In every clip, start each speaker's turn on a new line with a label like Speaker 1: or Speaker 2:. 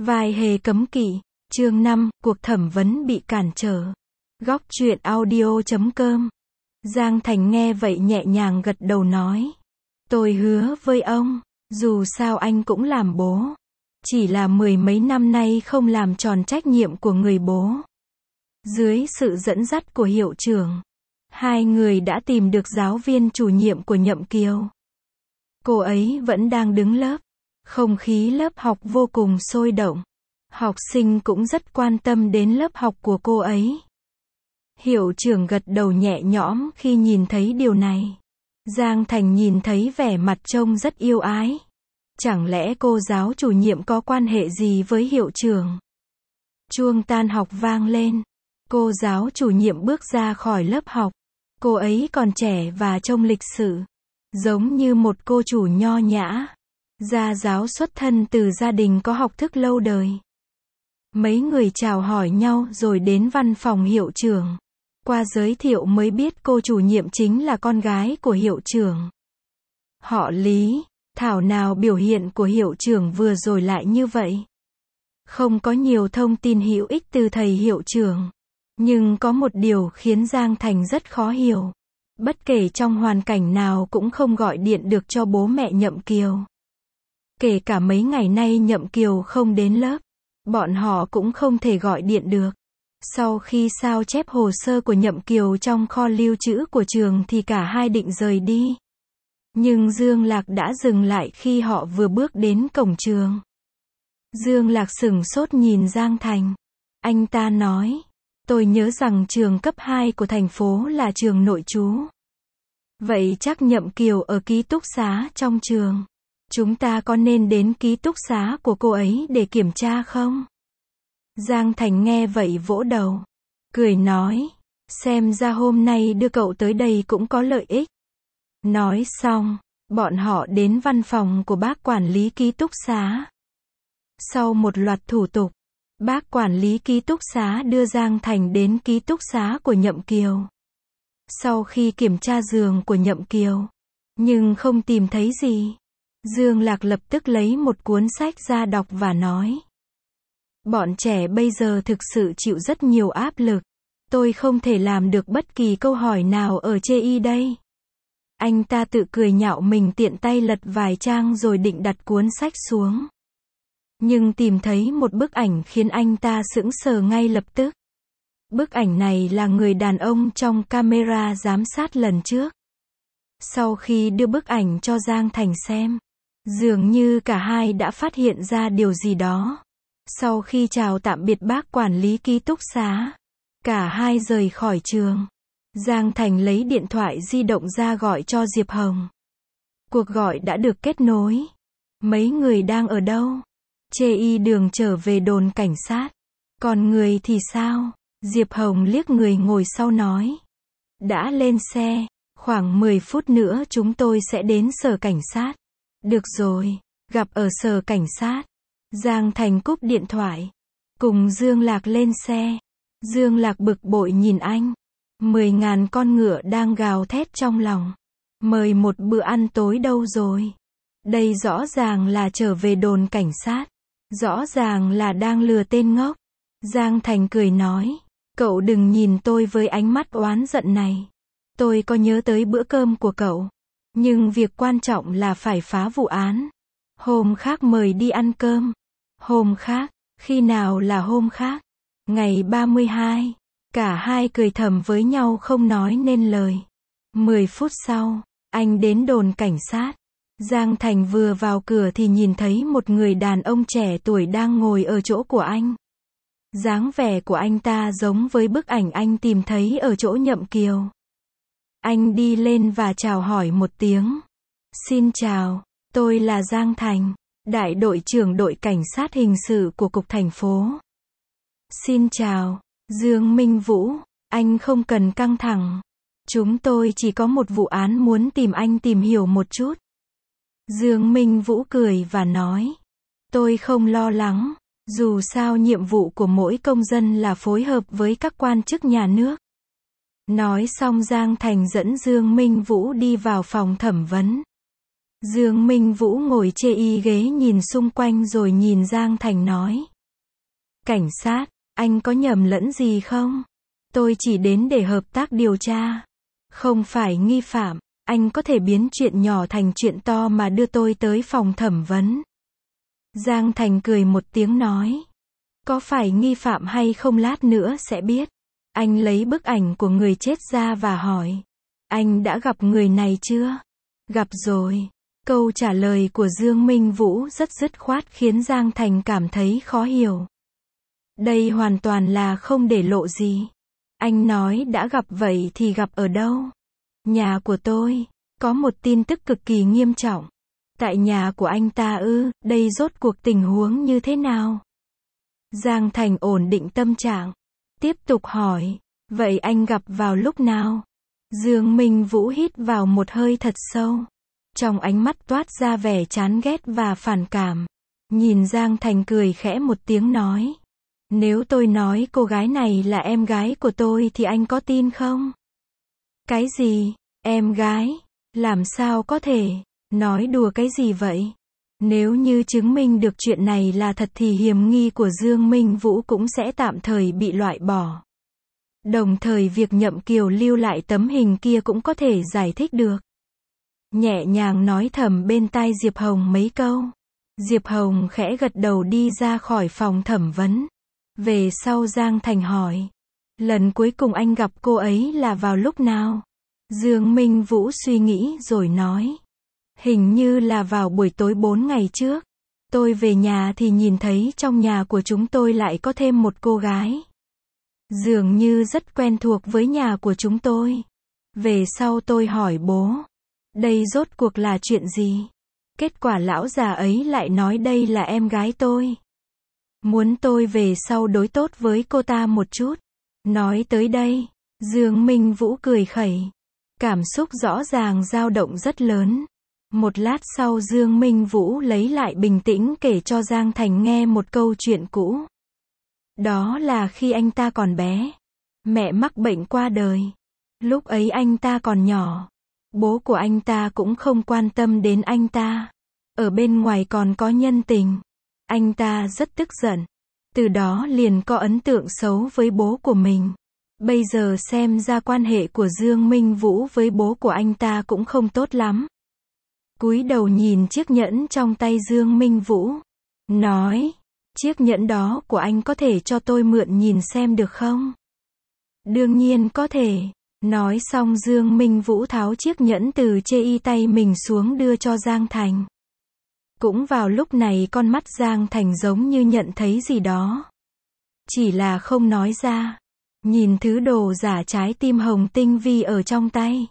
Speaker 1: Vai hề cấm kỵ, chương 5, cuộc thẩm vấn bị cản trở. Góc truyện audio.com. Giang Thành nghe vậy nhẹ nhàng gật đầu nói. Tôi hứa với ông, dù sao anh cũng làm bố. Chỉ là mười mấy năm nay không làm tròn trách nhiệm của người bố. Dưới sự dẫn dắt của hiệu trưởng, hai người đã tìm được giáo viên chủ nhiệm của Nhậm Kiều. Cô ấy vẫn đang đứng lớp. Không khí lớp học vô cùng sôi động. Học sinh cũng rất quan tâm đến lớp học của cô ấy. Hiệu trưởng gật đầu nhẹ nhõm khi nhìn thấy điều này. Giang Thành nhìn thấy vẻ mặt trông rất yêu ái. Chẳng lẽ cô giáo chủ nhiệm có quan hệ gì với hiệu trưởng? Chuông tan học vang lên. Cô giáo chủ nhiệm bước ra khỏi lớp học. Cô ấy còn trẻ và trông lịch sự. Giống như một cô chủ nho nhã. Gia giáo xuất thân từ gia đình có học thức lâu đời. Mấy người chào hỏi nhau rồi đến văn phòng hiệu trưởng. Qua giới thiệu mới biết cô chủ nhiệm chính là con gái của hiệu trưởng. Họ Lý, thảo nào biểu hiện của hiệu trưởng vừa rồi lại như vậy. Không có nhiều thông tin hữu ích từ thầy hiệu trưởng. Nhưng có một điều khiến Giang Thành rất khó hiểu. Bất kể trong hoàn cảnh nào cũng không gọi điện được cho bố mẹ Nhậm Kiều. Kể cả mấy ngày nay Nhậm Kiều không đến lớp, bọn họ cũng không thể gọi điện được. Sau khi sao chép hồ sơ của Nhậm Kiều trong kho lưu trữ của trường thì cả hai định rời đi. Nhưng Dương Lạc đã dừng lại khi họ vừa bước đến cổng trường. Dương Lạc sửng sốt nhìn Giang Thành. Anh ta nói, tôi nhớ rằng trường cấp 2 của thành phố là trường nội trú. Vậy chắc Nhậm Kiều ở ký túc xá trong trường. Chúng ta có nên đến ký túc xá của cô ấy để kiểm tra không? Giang Thành nghe vậy vỗ đầu. Cười nói, xem ra hôm nay đưa cậu tới đây cũng có lợi ích. Nói xong, bọn họ đến văn phòng của bác quản lý ký túc xá. Sau một loạt thủ tục, bác quản lý ký túc xá đưa Giang Thành đến ký túc xá của Nhậm Kiều. Sau khi kiểm tra giường của Nhậm Kiều, nhưng không tìm thấy gì. Dương Lạc lập tức lấy một cuốn sách ra đọc và nói. Bọn trẻ bây giờ thực sự chịu rất nhiều áp lực. Tôi không thể làm được bất kỳ câu hỏi nào ở chê đây. Anh ta tự cười nhạo mình tiện tay lật vài trang rồi định đặt cuốn sách xuống. Nhưng tìm thấy một bức ảnh khiến anh ta sững sờ ngay lập tức. Bức ảnh này là người đàn ông trong camera giám sát lần trước. Sau khi đưa bức ảnh cho Giang Thành xem, dường như cả hai đã phát hiện ra điều gì đó. Sau khi chào tạm biệt bác quản lý ký túc xá, cả hai rời khỏi trường. Giang Thành lấy điện thoại di động ra gọi cho Diệp Hồng. Cuộc gọi đã được kết nối. Mấy người đang ở đâu? Chê đường trở về đồn cảnh sát. Còn người thì sao? Diệp Hồng liếc người ngồi sau nói. Đã lên xe, khoảng 10 phút nữa chúng tôi sẽ đến sở cảnh sát. Được rồi, gặp ở sở cảnh sát. Giang Thành cúp điện thoại. Cùng Dương Lạc lên xe. Dương Lạc bực bội nhìn anh. 10.000 con ngựa đang gào thét trong lòng. Mời một bữa ăn tối đâu rồi? Đây rõ ràng là trở về đồn cảnh sát. Rõ ràng là đang lừa tên ngốc. Giang Thành cười nói. Cậu đừng nhìn tôi với ánh mắt oán giận này. Tôi có nhớ tới bữa cơm của cậu. Nhưng việc quan trọng là phải phá vụ án. Hôm khác mời đi ăn cơm. Hôm khác, khi nào là hôm khác? Ngày 32. Cả hai cười thầm với nhau không nói nên lời. 10 phút sau, anh đến đồn cảnh sát. Giang Thành vừa vào cửa thì nhìn thấy một người đàn ông trẻ tuổi đang ngồi ở chỗ của anh. Dáng vẻ của anh ta giống với bức ảnh anh tìm thấy ở chỗ Nhậm Kiều. Anh đi lên và chào hỏi một tiếng. Xin chào, tôi là Giang Thành, đại đội trưởng đội cảnh sát hình sự của cục thành phố. Xin chào, Dương Minh Vũ, anh không cần căng thẳng. Chúng tôi chỉ có một vụ án muốn tìm anh tìm hiểu một chút. Dương Minh Vũ cười và nói. Tôi không lo lắng, dù sao nhiệm vụ của mỗi công dân là phối hợp với các quan chức nhà nước. Nói xong Giang Thành dẫn Dương Minh Vũ đi vào phòng thẩm vấn. Dương Minh Vũ ngồi chê ghế nhìn xung quanh rồi nhìn Giang Thành nói. Cảnh sát, anh có nhầm lẫn gì không? Tôi chỉ đến để hợp tác điều tra. Không phải nghi phạm, anh có thể biến chuyện nhỏ thành chuyện to mà đưa tôi tới phòng thẩm vấn. Giang Thành cười một tiếng nói. Có phải nghi phạm hay không lát nữa sẽ biết. Anh lấy bức ảnh của người chết ra và hỏi. Anh đã gặp người này chưa? Gặp rồi. Câu trả lời của Dương Minh Vũ rất dứt khoát khiến Giang Thành cảm thấy khó hiểu. Đây hoàn toàn là không để lộ gì. Anh nói đã gặp vậy thì gặp ở đâu? Nhà của tôi. Có một tin tức cực kỳ nghiêm trọng. Tại nhà của anh ta ư, đây rốt cuộc tình huống như thế nào? Giang Thành ổn định tâm trạng. Tiếp tục hỏi. Vậy anh gặp vào lúc nào? Dương Minh Vũ hít vào một hơi thật sâu. Trong ánh mắt toát ra vẻ chán ghét và phản cảm. Nhìn Giang Thành cười khẽ một tiếng nói. Nếu tôi nói cô gái này là em gái của tôi thì anh có tin không? Cái gì? Em gái? Làm sao có thể? Nói đùa cái gì vậy? Nếu như chứng minh được chuyện này là thật thì hiểm nghi của Dương Minh Vũ cũng sẽ tạm thời bị loại bỏ. Đồng thời việc Nhậm Kiều lưu lại tấm hình kia cũng có thể giải thích được. Nhẹ nhàng nói thầm bên tai Diệp Hồng mấy câu. Diệp Hồng khẽ gật đầu đi ra khỏi phòng thẩm vấn. Về sau Giang Thành hỏi. Lần cuối cùng anh gặp cô ấy là vào lúc nào? Dương Minh Vũ suy nghĩ rồi nói. Hình như là vào buổi tối 4 ngày trước. Tôi về nhà thì nhìn thấy trong nhà của chúng tôi lại có thêm một cô gái. Dường như rất quen thuộc với nhà của chúng tôi. Về sau tôi hỏi bố. Đây rốt cuộc là chuyện gì? Kết quả lão già ấy lại nói đây là em gái tôi. Muốn tôi về sau đối tốt với cô ta một chút. Nói tới đây, Dương Minh Vũ cười khẩy. Cảm xúc rõ ràng dao động rất lớn. Một lát sau Dương Minh Vũ lấy lại bình tĩnh kể cho Giang Thành nghe một câu chuyện cũ. Đó là khi anh ta còn bé. Mẹ mắc bệnh qua đời. Lúc ấy anh ta còn nhỏ. Bố của anh ta cũng không quan tâm đến anh ta. Ở bên ngoài còn có nhân tình. Anh ta rất tức giận. Từ đó liền có ấn tượng xấu với bố của mình. Bây giờ xem ra quan hệ của Dương Minh Vũ với bố của anh ta cũng không tốt lắm. Cúi đầu nhìn chiếc nhẫn trong tay Dương Minh Vũ. Nói, chiếc nhẫn đó của anh có thể cho tôi mượn nhìn xem được không? Đương nhiên có thể. Nói xong Dương Minh Vũ tháo chiếc nhẫn từ chê y tay mình xuống đưa cho Giang Thành. Cũng vào lúc này con mắt Giang Thành giống như nhận thấy gì đó. Chỉ là không nói ra. Nhìn thứ đồ giả trái tim hồng tinh vi ở trong tay.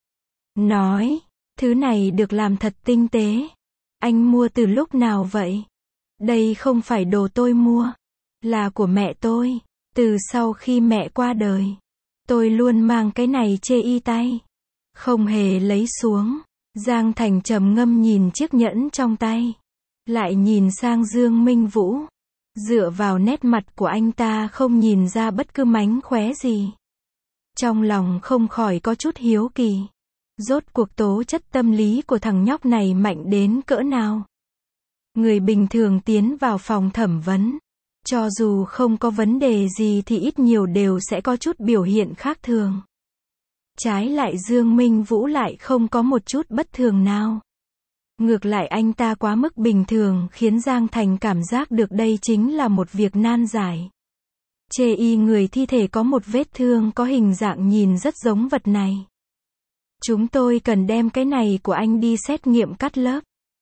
Speaker 1: Nói, thứ này được làm thật tinh tế. Anh mua từ lúc nào vậy? Đây không phải đồ tôi mua. Là của mẹ tôi. Từ sau khi mẹ qua đời. Tôi luôn mang cái này chê y tay. Không hề lấy xuống. Giang Thành trầm ngâm nhìn chiếc nhẫn trong tay. Lại nhìn sang Dương Minh Vũ. Dựa vào nét mặt của anh ta không nhìn ra bất cứ mánh khóe gì. Trong lòng không khỏi có chút hiếu kỳ. Rốt cuộc tố chất tâm lý của thằng nhóc này mạnh đến cỡ nào? Người bình thường tiến vào phòng thẩm vấn. Cho dù không có vấn đề gì thì ít nhiều đều sẽ có chút biểu hiện khác thường. Trái lại Dương Minh Vũ lại không có một chút bất thường nào. Ngược lại anh ta quá mức bình thường khiến Giang Thành cảm giác được đây chính là một việc nan giải. Chê y người thi thể có một vết thương có hình dạng nhìn rất giống vật này. Chúng tôi cần đem cái này của anh đi xét nghiệm cắt lớp.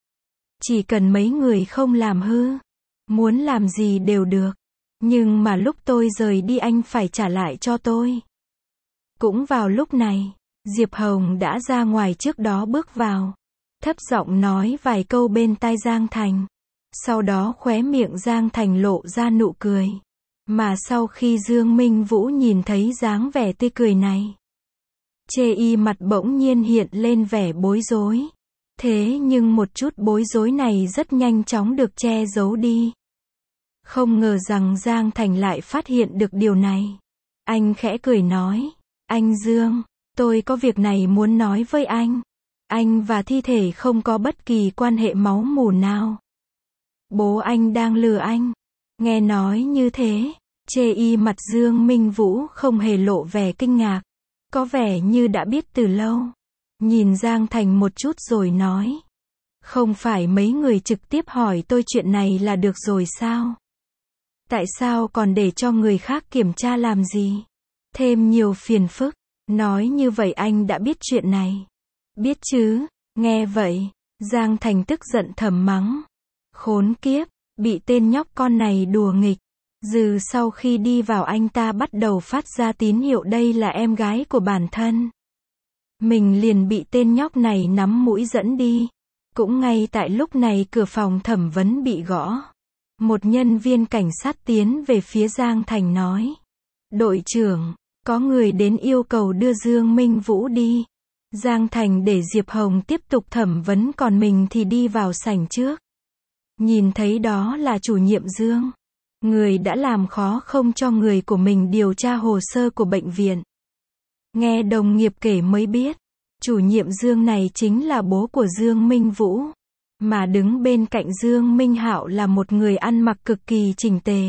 Speaker 1: Chỉ cần mấy người không làm hư. Muốn làm gì đều được. Nhưng mà lúc tôi rời đi anh phải trả lại cho tôi. Cũng vào lúc này, Diệp Hồng đã ra ngoài trước đó bước vào. Thấp giọng nói vài câu bên tai Giang Thành. Sau đó khóe miệng Giang Thành lộ ra nụ cười. Mà sau khi Dương Minh Vũ nhìn thấy dáng vẻ tươi cười này. Chê y mặt bỗng nhiên hiện lên vẻ bối rối. Thế nhưng một chút bối rối này rất nhanh chóng được che giấu đi. Không ngờ rằng Giang Thành lại phát hiện được điều này. Anh khẽ cười nói. Anh Dương, tôi có việc này muốn nói với anh. Anh và thi thể không có bất kỳ quan hệ máu mủ nào. Bố anh đang lừa anh. Nghe nói như thế, chê y mặt Dương Minh Vũ không hề lộ vẻ kinh ngạc, có vẻ như đã biết từ lâu. Nhìn Giang Thành một chút rồi nói. Không phải mấy người trực tiếp hỏi tôi chuyện này là được rồi sao? Tại sao còn để cho người khác kiểm tra làm gì? Thêm nhiều phiền phức. Nói như vậy anh đã biết chuyện này. Biết chứ, nghe vậy, Giang Thành tức giận thầm mắng. Khốn kiếp, bị tên nhóc con này đùa nghịch. Sau khi đi vào anh ta bắt đầu phát ra tín hiệu đây là em gái của bản thân. Mình liền bị tên nhóc này nắm mũi dẫn đi. Cũng ngay tại lúc này cửa phòng thẩm vấn bị gõ. Một nhân viên cảnh sát tiến về phía Giang Thành nói. Đội trưởng, có người đến yêu cầu đưa Dương Minh Vũ đi. Giang Thành để Diệp Hồng tiếp tục thẩm vấn còn mình thì đi vào sảnh trước. Nhìn thấy đó là chủ nhiệm Dương. Người đã làm khó không cho người của mình điều tra hồ sơ của bệnh viện. Nghe đồng nghiệp kể mới biết. Chủ nhiệm Dương này chính là bố của Dương Minh Vũ. Mà đứng bên cạnh Dương Minh Hạo là một người ăn mặc cực kỳ chỉnh tề.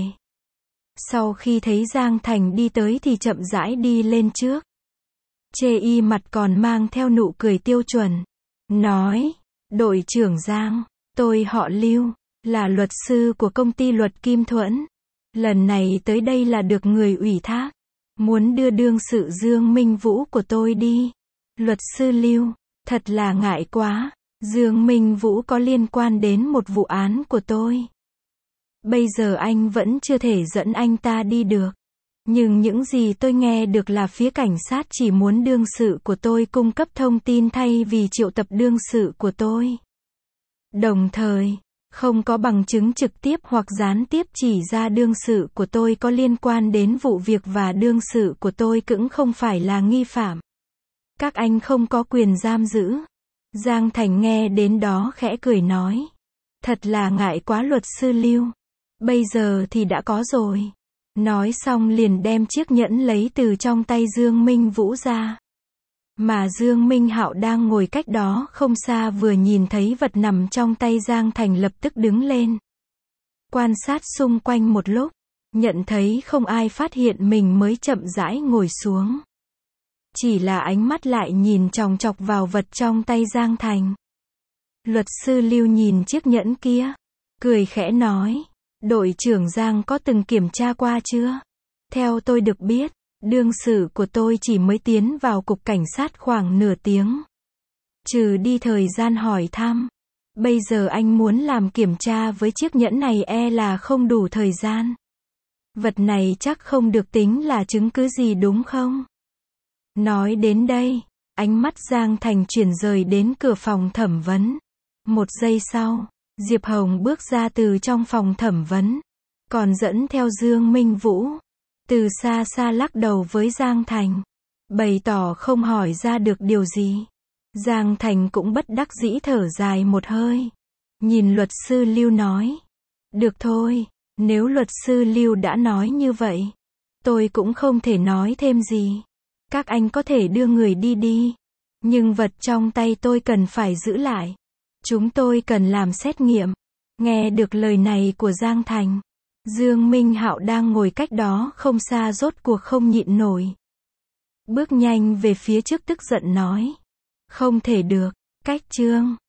Speaker 1: Sau khi thấy Giang Thành đi tới thì chậm rãi đi lên trước. Chê y mặt còn mang theo nụ cười tiêu chuẩn. Nói, đội trưởng Giang, tôi họ Lưu, là luật sư của công ty luật Kim Thuẫn. Lần này tới đây là được người ủy thác. Muốn đưa đương sự Dương Minh Vũ của tôi đi. Luật sư Lưu, thật là ngại quá. Dương Minh Vũ có liên quan đến một vụ án của tôi. Bây giờ anh vẫn chưa thể dẫn anh ta đi được. Nhưng những gì tôi nghe được là phía cảnh sát chỉ muốn đương sự của tôi cung cấp thông tin thay vì triệu tập đương sự của tôi. Đồng thời, không có bằng chứng trực tiếp hoặc gián tiếp chỉ ra đương sự của tôi có liên quan đến vụ việc và đương sự của tôi cũng không phải là nghi phạm. Các anh không có quyền giam giữ. Giang Thành nghe đến đó khẽ cười nói. Thật là ngại quá luật sư Lưu. Bây giờ thì đã có rồi. Nói xong liền đem chiếc nhẫn lấy từ trong tay Dương Minh Vũ ra. Mà Dương Minh Hạo đang ngồi cách đó không xa vừa nhìn thấy vật nằm trong tay Giang Thành lập tức đứng lên. Quan sát xung quanh một lúc, nhận thấy không ai phát hiện mình mới chậm rãi ngồi xuống. Chỉ là ánh mắt lại nhìn chòng chọc vào vật trong tay Giang Thành. Luật sư Lưu nhìn chiếc nhẫn kia, cười khẽ nói, đội trưởng Giang có từng kiểm tra qua chưa? Theo tôi được biết, đương sự của tôi chỉ mới tiến vào cục cảnh sát khoảng nửa tiếng. Trừ đi thời gian hỏi thăm. Bây giờ anh muốn làm kiểm tra với chiếc nhẫn này là không đủ thời gian. Vật này chắc không được tính là chứng cứ gì đúng không? Nói đến đây, ánh mắt Giang Thành chuyển rời đến cửa phòng thẩm vấn. Một giây sau, Diệp Hồng bước ra từ trong phòng thẩm vấn, còn dẫn theo Dương Minh Vũ. Từ xa xa lắc đầu với Giang Thành, bày tỏ không hỏi ra được điều gì. Giang Thành cũng bất đắc dĩ thở dài một hơi. Nhìn luật sư Lưu nói, được thôi, nếu luật sư Lưu đã nói như vậy, tôi cũng không thể nói thêm gì. Các anh có thể đưa người đi. Nhưng vật trong tay tôi cần phải giữ lại. Chúng tôi cần làm xét nghiệm. Nghe được lời này của Giang Thành, Dương Minh Hạo đang ngồi cách đó không xa rốt cuộc không nhịn nổi. Bước nhanh về phía trước tức giận nói. Không thể được, cách Trương.